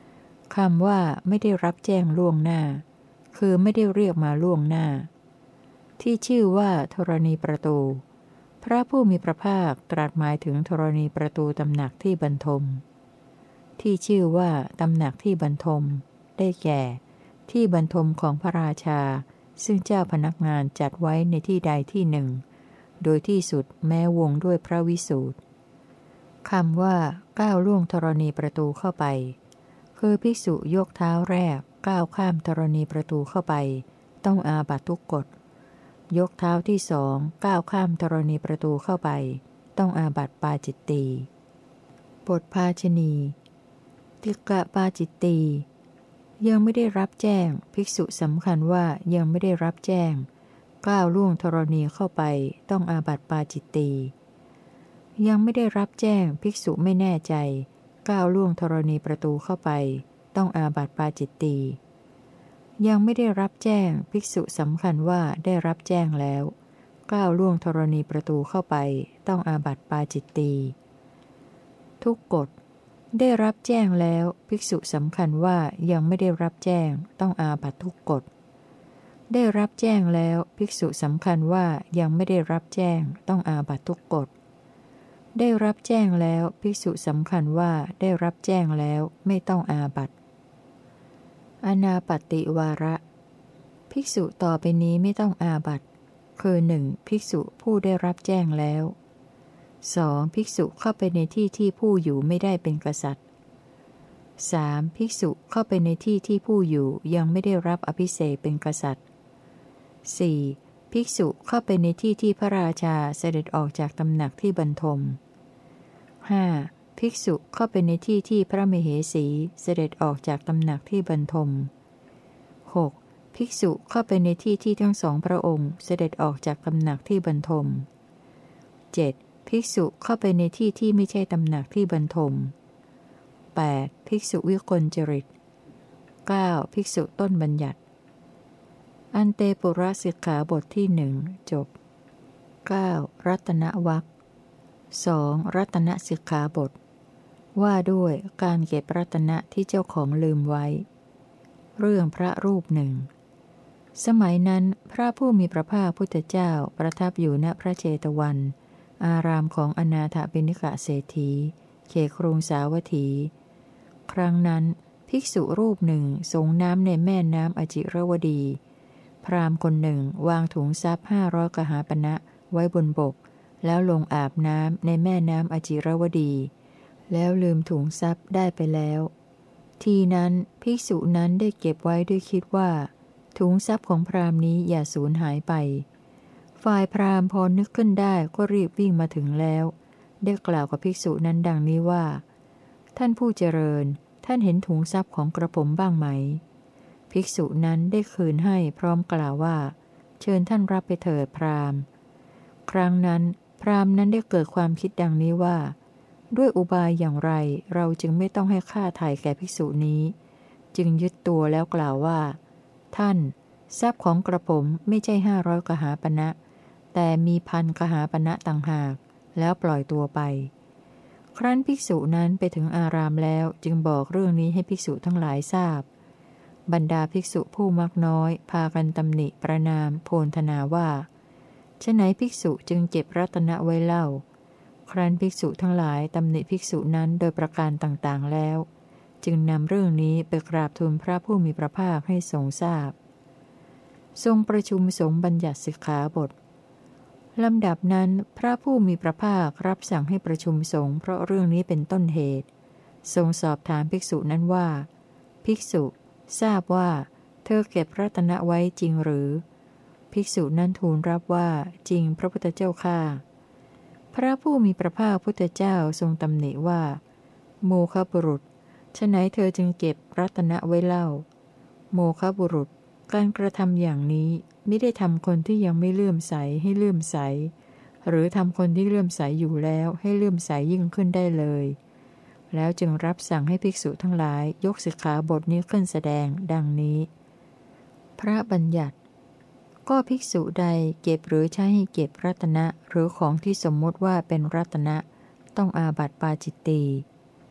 คำว่าไม่ได้รับแจ้งล่วงหน้าคือไม่ได้เรียกมาล่วงหน้าที่ชื่อว่าธรณีประตูพระผู้มีพระภาคตรัสหมายถึงธรณีประตูตำหนักที่บรรทมที่ชื่อว่าตำหนักที่บรรทมได้แก่ที่บรรทมของพระราชาซึ่งเจ้าพนักงานจัดไว้ในที่ใดที่หนึ่งโดยที่สุดแม้วงด้วยพระวิสูตรคำว่าก้าวล่วงธรณีประตูเข้าไปคือภิกษุยกเท้าแรกก้าวข้ามธรณีประตูเข้าไปต้องอาบัตทุกกฎยกเท้าที่สองก้าวข้ามธรณีประตูเข้าไปต้องอาบัติปาจิตตีบทภาชณีติกะปาจิตตียังไม่ได้รับแจ้งภิกษุสำคัญว่ายังไม่ได้รับแจ้งก้าวล่วงธรณีเข้าไปต้องอาบัติปาจิตตียังไม่ได้รับแจ้งภิกษุไม่แน่ใจก้าวล่วงธรณีประตูเข้าไปต้องอาบัติปาจิตตียังไม่ได้รับแจ้งภิกษุสำคัญว่าได้รับแจ้งแล้วก้าวล่วงธรณีประตูเข้าไปต้องอาบัติปาจิตตีทุกกฎได้รับแจ้งแล้วภิกษุสำคัญว่ายังไม่ได้รับแจ้งต้องอาบัติทุกกฎได้รับแจ้งแล้วภิกษุสำคัญว่ายังไม่ได้รับแจ้งต้องอาบัติทุกกฎได้รับแจ้งแล้วภิกษุสำคัญว่าได้รับแจ้งแล้วไม่ต้องอาบัติอนาปัตติวาระภิกษุต่อไปนี้ไม่ต้องอาบัติคือหนึ่งภิกษุผู้ได้รับแจ้งแล้ว สอง. ภิกษุเข้าไปในที่ที่ผู้อยู่ไม่ได้เป็นกษัตริย์ สาม. ภิกษุเข้าไปในที่ที่ผู้อยู่ยังไม่ได้รับอภิเษกเป็นกษัตริย์ สี่. ภิกษุเข้าไปในที่ที่พระราชาเสด็จออกจากตำหนักที่บรรทม ห้า. ภิกษุเข้าไปในที่ที่พระมเหสีเสด็จออกจากตำหนักที่บรรทม หก. ภิกษุเข้าไปในที่ที่ทั้งสองพระองค์เสด็จออกจากตำหนักที่บรรทม เจ็ด. ภิกษุเข้าไปในที่ที่ไม่ใช่ตำหนักที่บรรทม แปด. ภิกษุวิกลจริต เก้า. ภิกษุต้นบัญญัติอันเตปุระสิกขาบทที่หนึ่งจบ เก้า. รัตนวรรค สอง. รัตนสิกขาบทว่าด้วยการเก็บรัตนะที่เจ้าของลืมไว้เรื่องพระรูปหนึ่งสมัยนั้นพระผู้มีพระภาคพุทธเจ้าประทับอยู่ณพระเชตวันอารามของอนาถบิณฑิกเศรษฐีเขตกรุงสาวัตถีครั้งนั้นภิกษุรูปหนึ่งส่งน้ำในแม่น้ำอจิรวดีพราหมณ์คนหนึ่งวางถุงทรัพย์ห้าร้อยกหาปณะไว้บนบกแล้วลงอาบน้ำในแม่น้ำอจิรวดีแล้วลืมถุงทรัพย์ได้ไปแล้วทีนั้นภิกษุนั้นได้เก็บไว้ด้วยคิดว่าถุงทรัพย์ของพราหมณ์นี้อย่าสูญหายไปฝ่ายพราหมณ์พอนึกขึ้นได้ก็รีบวิ่งมาถึงแล้วได้กล่าวกับภิกษุนั้นดังนี้ว่าท่านผู้เจริญท่านเห็นถุงทรัพย์ของกระผมบ้างไหมภิกษุนั้นได้คืนให้พร้อมกล่าวว่าเชิญท่านรับไปเถิดพราหมณ์ครั้งนั้นพราหมณ์นั้นได้เกิดความคิดดังนี้ว่าด้วยอุบายอย่างไรเราจึงไม่ต้องให้ค่าไถ่แก่ภิกษุนี้จึงยึดตัวแล้วกล่าวว่าท่านทรัพย์ของกระผมไม่ใช่ห้าร้อยกหาปณะแต่มีพันกหาปณะต่างหากแล้วปล่อยตัวไปครั้นภิกษุนั้นไปถึงอารามแล้วจึงบอกเรื่องนี้ให้ภิกษุทั้งหลายทราบบรรดาภิกษุผู้มักน้อยพากันตำหนิประนามโพลธนาว่าฉะไหนภิกษุจึงเก็บรัตนะไว้เล่าครั้นภิกษุทั้งหลายตำหนิภิกษุนั้นโดยประการต่างๆแล้วจึงนำเรื่องนี้ไปกราบทูลพระผู้มีพระภาคให้ทรงทราบทรงประชุมสงฆ์บัญญัติสิกขาบทลำดับนั้นพระผู้มีพระภาครับสั่งให้ประชุมสงฆ์เพราะเรื่องนี้เป็นต้นเหตุทรงสอบถามภิกษุนั้นว่าภิกษุทราบว่าเธอเก็บรัตนะไว้จริงหรือภิกษุนั้นทูลรับว่าจริงพระพุทธเจ้าข้าพระผู้มีพระภาคพุทธเจ้าทรงตำหนิว่าโมฆะบุรุษฉะไหนเธอจึงเก็บรัตนะไว้เล่าโมฆะบุรุษการกระทำอย่างนี้ไม่ได้ทำคนที่ยังไม่เลื่อมใสให้เลื่อมใสหรือทำคนที่เลื่อมใสอยู่แล้วให้เลื่อมใสยิ่งขึ้นได้เลยแล้วจึงรับสั่งให้ภิกษุทั้งหลายยกสิกขาบทนี้ขึ้นแสดงดังนี้พระบัญญัติก็ภิกษุใดเก็บหรือใช้ให้เก็บรัตนะหรือของที่สมมติว่าเป็นรัตนะต้องอาบัติปาจิตตี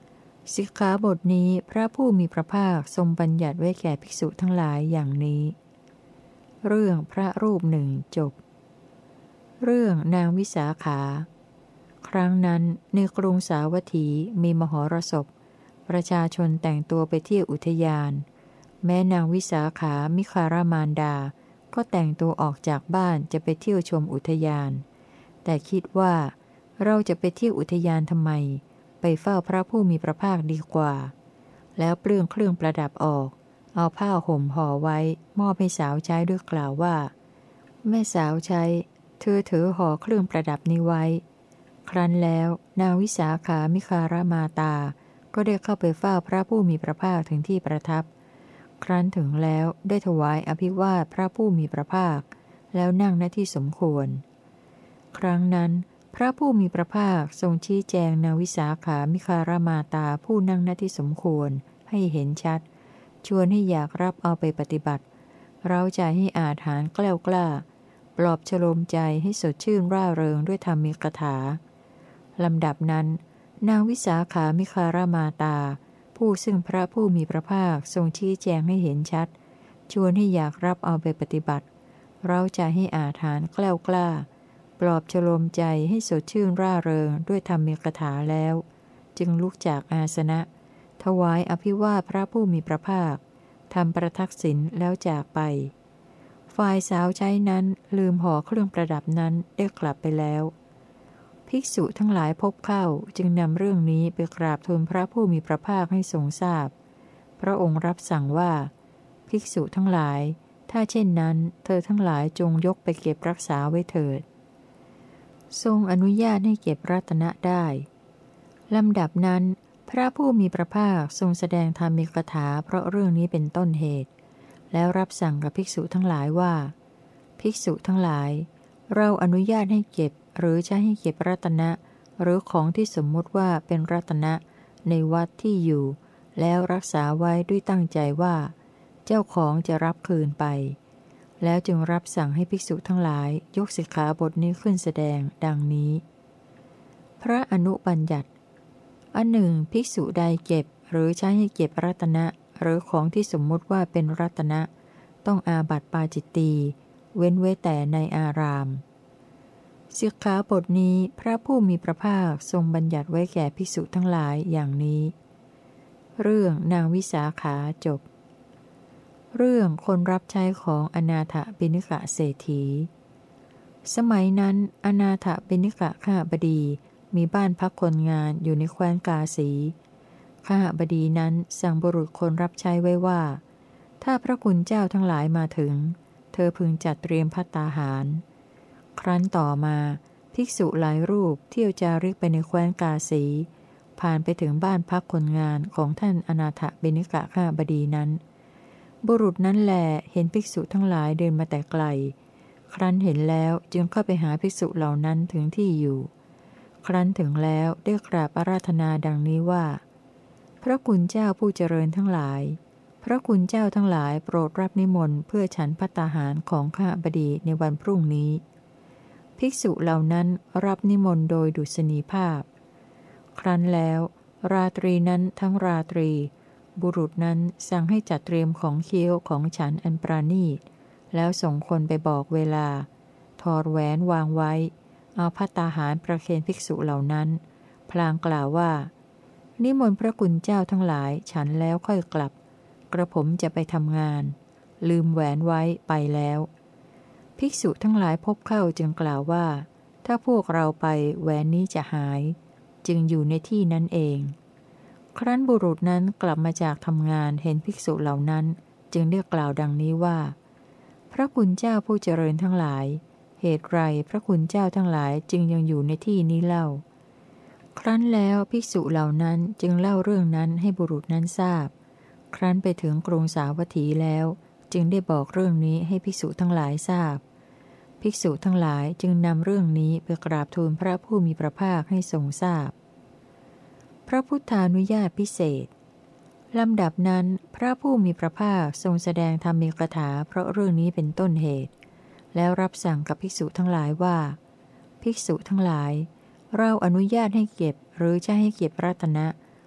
สิกขาบทนี้พระผู้มีพระภาคทรงบัญญัติไว้แก่ภิกษุทั้งหลายอย่างนี้เรื่องพระรูปหนึ่งจบเรื่องนางวิสาขาครั้งนั้นในกรุงสาวัตถีมีมหรสพประชาชนแต่งตัวไปเที่ยวอุทยานแม้นางวิสาขามิคารามานดาก็แต่งตัวออกจากบ้านจะไปเที่ยวชมอุทยานแต่คิดว่าเราจะไปเที่ยวอุทยานทำไมไปเฝ้าพระผู้มีพระภาคดีกว่าแล้วเปลื้องเครื่องประดับออกเอาผ้าห่มห่อไว้มอบให้สาวใช้ด้วยกล่าวว่าแม่สาวใช้เธอถือห่อเครื่องประดับนี้ไว้ครั้นแล้วนางวิสาขามิคารมาตาก็ได้เข้าไปเฝ้าพระผู้มีพระภาคถึงที่ประทับครั้นถึงแล้วได้ถวายอภิวาทพระผู้มีพระภาคแล้วนั่งณที่สมควรครั้งนั้นพระผู้มีพระภาคทรงชี้แจงนางวิสาขามิคารมาตาผู้นั่งณที่สมควรให้เห็นชัดชวนให้อยากรับเอาไปปฏิบัติเร้าใจให้อาถรรพ์แกล้วกล้าปลอบฉโลมใจให้สดชื่นร่าเริงด้วยธรรมิกถาลำดับนั้นนางวิสาขามิคารมาตาผู้ซึ่งพระผู้มีพระภาคทรงชี้แจงให้เห็นชัดชวนให้อยากรับเอาไปปฏิบัติเร้าใจให้อาถรรพ์แกล้วกล้าปลอบฉโลมใจให้สดชื่นร่าเริงด้วยธรรมิกถาแล้วจึงลุกจากอาสนะถวายอภิวาทพระผู้มีพระภาคทำประทักษิณแล้วจากไปฝ่ายสาวใช้นั้นลืมห่อเครื่องประดับนั้นได้กลับไปแล้วภิกษุทั้งหลายพบเข้าจึงนำเรื่องนี้ไปกราบทูลพระผู้มีพระภาคให้ทรงทราบพระองค์รับสั่งว่าภิกษุทั้งหลายถ้าเช่นนั้นเธอทั้งหลายจงยกไปเก็บรักษาไว้เถิดทรงอนุญาตให้เก็บรัตนะได้ลำดับนั้นพระผู้มีพระภาคทรงแสดงธรรมิกถาเพราะเรื่องนี้เป็นต้นเหตุแล้วรับสั่งกับภิกษุทั้งหลายว่าภิกษุทั้งหลายเราอนุญาตให้เก็บหรือจะให้เก็บรัตนะหรือของที่สมมุติว่าเป็นรัตนะในวัดที่อยู่แล้วรักษาไว้ด้วยตั้งใจว่าเจ้าของจะรับคืนไปแล้วจึงรับสั่งให้ภิกษุทั้งหลายยกสิกขาบทนี้ขึ้นแสดงดังนี้พระอนุบัญญัติอันหนึ่งภิกษุใดเก็บหรือใช้ให้เก็บรัตนะหรือของที่สมมุติว่าเป็นรัตนะต้องอาบัติปาจิตตีเว้นไว้แต่ในอารามสิกขาบทนี้พระผู้มีพระภาคทรงบัญญัติไว้แก่ภิกษุทั้งหลายอย่างนี้เรื่องนางวิสาขาจบเรื่องคนรับใช้ของอนาถบิณฑิกเศรษฐีสมัยนั้นอนาถบิณฑิกข้าบดีมีบ้านพักคนงานอยู่ในแคว้นกาสีข้าบดีนั้นสั่งบุรุษคนรับใช้ไว้ว่าถ้าพระคุณเจ้าทั้งหลายมาถึงเธอพึงจัดเตรียมภัตตาหารครั้นต่อมาภิกษุหลายรูปเที่ยวจาริกไปในแคว้นกาสีผ่านไปถึงบ้านพักคนงานของท่านอนาถบิณฑิกข้าบดีนั้นบุรุษนั้นแลเห็นภิกษุทั้งหลายเดินมาแต่ไกลครั้นเห็นแล้วจึงเข้าไปหาภิกษุเหล่านั้นถึงที่อยู่ครั้นถึงแล้วได้กราบอาราธนาดังนี้ว่าพระคุณเจ้าผู้เจริญทั้งหลายพระคุณเจ้าทั้งหลายโปรดรับนิมนต์เพื่อฉันภัตตาหารของข้าบดีในวันพรุ่งนี้ภิกษุเหล่านั้นรับนิมนต์โดยดุษณีภาพครั้นแล้วราตรีนั้นทั้งราตรีบุรุษนั้นสั่งให้จัดเตรียมของเคี้ยวของฉันอันปราณีตแล้วส่งคนไปบอกเวลาถอดแหวนวางไว้เอาภัตตาหารประเคนภิกษุเหล่านั้นพลางกล่าวว่านิมนต์พระคุณเจ้าทั้งหลายฉันแล้วค่อยกลับกระผมจะไปทำงานลืมแหวนไว้ไปแล้วภิกษุทั้งหลายพบเข้าจึงกล่าวว่าถ้าพวกเราไปแหวนนี้จะหายจึงอยู่ในที่นั้นเองครั้นบุรุษนั้นกลับมาจากทำงานเห็นภิกษุเหล่านั้นจึงเรียกกล่าวดังนี้ว่าพระคุณเจ้าผู้เจริญทั้งหลายเหตุไรพระคุณเจ้าทั้งหลายจึงยังอยู่ในที่นี้เล่าครั้นแล้วภิกษุเหล่านั้นจึงเล่าเรื่องนั้นให้บุรุษนั้นทราบครั้นไปถึงกรุงสาวัตถีแล้วจึงได้บอกเรื่องนี้ให้ภิกษุทั้งหลายทราบภิกษุทั้งหลายจึงนำเรื่องนี้ไปกราบทูลพระผู้มีพระภาคให้ทรงทราบพระพุทธานุญาตพิเศษลำดับนั้นพระผู้มีพระภาคทรงแสดงธรรมิกถาเพราะเรื่องนี้เป็นต้นเหตุแล้วรับสั่งกับภิกษุทั้งหลายว่าภิกษุทั้งหลายเราอนุญาตให้เก็บหรือจะให้เก็บรัตนะ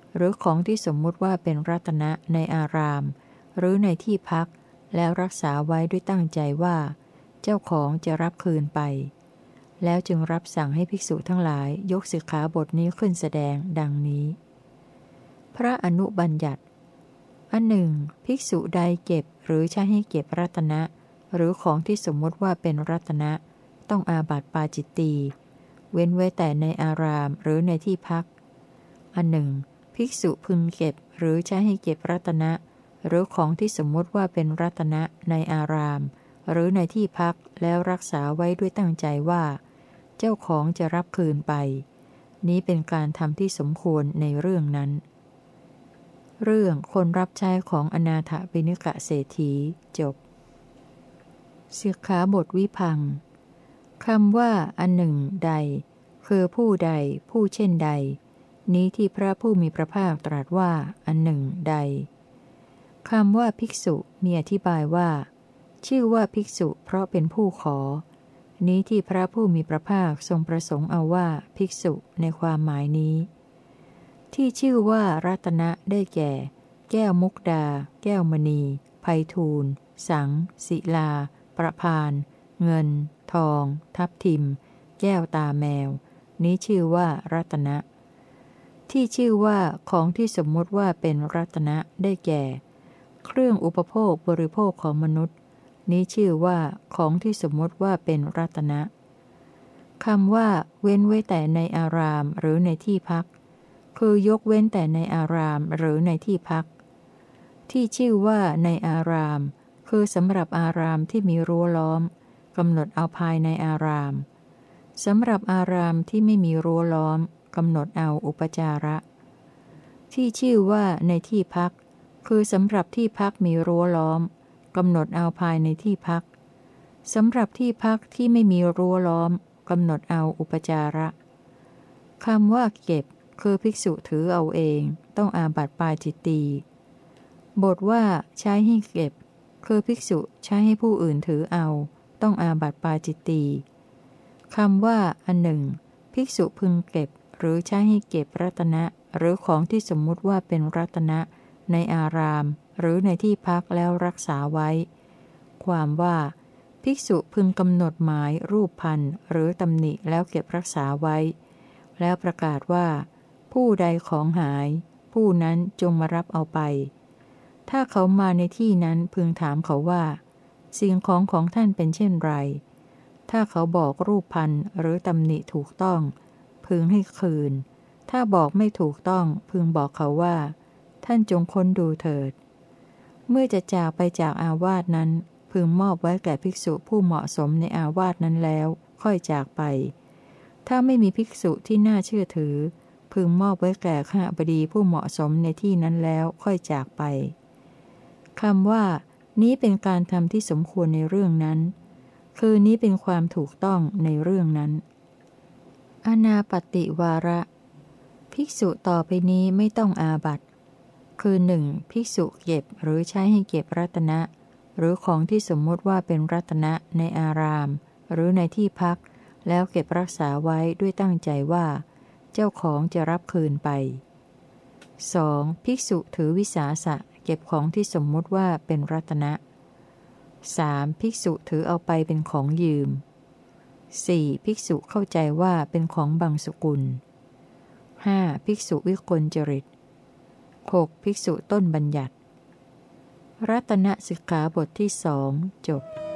หรือของที่สมมุติว่าเป็นรัตนะในอารามหรือในที่พักแล้วรักษาไว้ด้วยตั้งใจว่าเจ้าของจะรับคืนไปแล้วจึงรับสั่งให้ภิกษุทั้งหลายยกสิกขาบทนี้ขึ้นแสดงดังนี้พระอนุบัญญัติอันหนึ่งภิกษุใดเก็บหรือใช้ให้เก็บรัตนะหรือของที่สมมติว่าเป็นรัตนะต้องอาบัติปาจิตตีเว้นไว้แต่ในอารามหรือในที่พักอันหนึ่งภิกษุพึงเก็บหรือใช้ให้เก็บรัตนะหรือของที่สมมติว่าเป็นรัตนะในอารามหรือในที่พักแล้วรักษาไว้ด้วยตั้งใจว่าเจ้าของจะรับคืนไปนี้เป็นการทำที่สมควรในเรื่องนั้นเรื่องคนรับใช้ของอนาถบิณกะเศรษฐีจบสิกขาบทวิพังค์คำว่าอันหนึ่งใดคือผู้ใดผู้เช่นใดนี้ที่พระผู้มีพระภาคตรัสว่าอันหนึ่งใดคำว่าภิกษุมีอธิบายว่าชื่อว่าภิกษุเพราะเป็นผู้ขอนี้ที่พระผู้มีพระภาคทรงประสงค์เอาว่าภิกษุในความหมายนี้ที่ชื่อว่ารัตนะได้แก่แก้วมุกดาแก้วมณีไพฑูรย์สังศิลาประพานเงินทองทับทิมแก้วตาแมวนี้ชื่อว่ารัตนะที่ชื่อว่าของที่สมมติว่าเป็นรัตนะได้แก่เครื่องอุปโภคบริโภคของมนุษย์นี้ชื่อว่าของที่สมมติว่าเป็นรัตนะคำว่าเว้นไว้แต่ในอารามหรือในที่พักคือยกเว้นแต่ในอารามหรือในที่พักที่ชื่อว่าในอารามคือสำหรับอารามที่มีรั้วล้อมกำหนดเอาภายในอารามสำหรับอารามที่ไม่มีรั้วล้อมกำหนดเอาอุปจาระที่ชื่อว่าในที่พักคือสำหรับที่พักมีรั้วล้อมกำหนดเอาภายในที่พักสำหรับที่พักที่ไม่มีรั้วล้อมกำหนดเอาอุปจาระคำว่าเก็บคือภิกษุถือเอาเองต้องอาบัติปาจิตตีบทว่าใช้ให้เก็บคือภิกษุใช้ให้ผู้อื่นถือเอาต้องอาบัติปาจิตตีคำว่าอันหนึ่งภิกษุพึงเก็บหรือใช้ให้เก็บรัตนะหรือของที่สมมุติว่าเป็นรัตนะในอารามหรือในที่พักแล้วรักษาไว้ความว่าภิกษุพึงกำหนดหมายรูปพรรณหรือตำหนิแล้วเก็บรักษาไว้แล้วประกาศว่าผู้ใดของหายผู้นั้นจงมารับเอาไปถ้าเขามาในที่นั้นพึงถามเขาว่าสิ่งของของท่านเป็นเช่นไรถ้าเขาบอกรูปพรรณหรือตำหนิถูกต้องพึงให้คืนถ้าบอกไม่ถูกต้องพึงบอกเขาว่าท่านจงค้นดูเถิดเมื่อจะจากไปจากอาวาสนั้นพึงมอบไว้แก่ภิกษุผู้เหมาะสมในอาวาสนั้นแล้วค่อยจากไปถ้าไม่มีภิกษุที่น่าเชื่อถือพึงมอบไว้แก่ข้าบดีผู้เหมาะสมในที่นั้นแล้วค่อยจากไปคำว่านี้เป็นการทำที่สมควรในเรื่องนั้นคือนี้เป็นความถูกต้องในเรื่องนั้นอนาปติวาระภิกษุต่อไปนี้ไม่ต้องอาบัติคือหนึ่งภิกษุเก็บหรือใช้ให้เก็บรัตนะหรือของที่สมมติว่าเป็นรัตนะในอารามหรือในที่พักแล้วเก็บรักษาไว้ด้วยตั้งใจว่าเจ้าของจะรับคืนไปสองภิกษุถือวิสาสะเก็บของที่สมมติว่าเป็นรัตนะสามภิกษุถือเอาไปเป็นของยืมสี่ภิกษุเข้าใจว่าเป็นของบังสุกุลห้าภิกษุวิกลจริตหกภิกษุต้นบัญญัติรัตนสิกขาบทที่สองจบ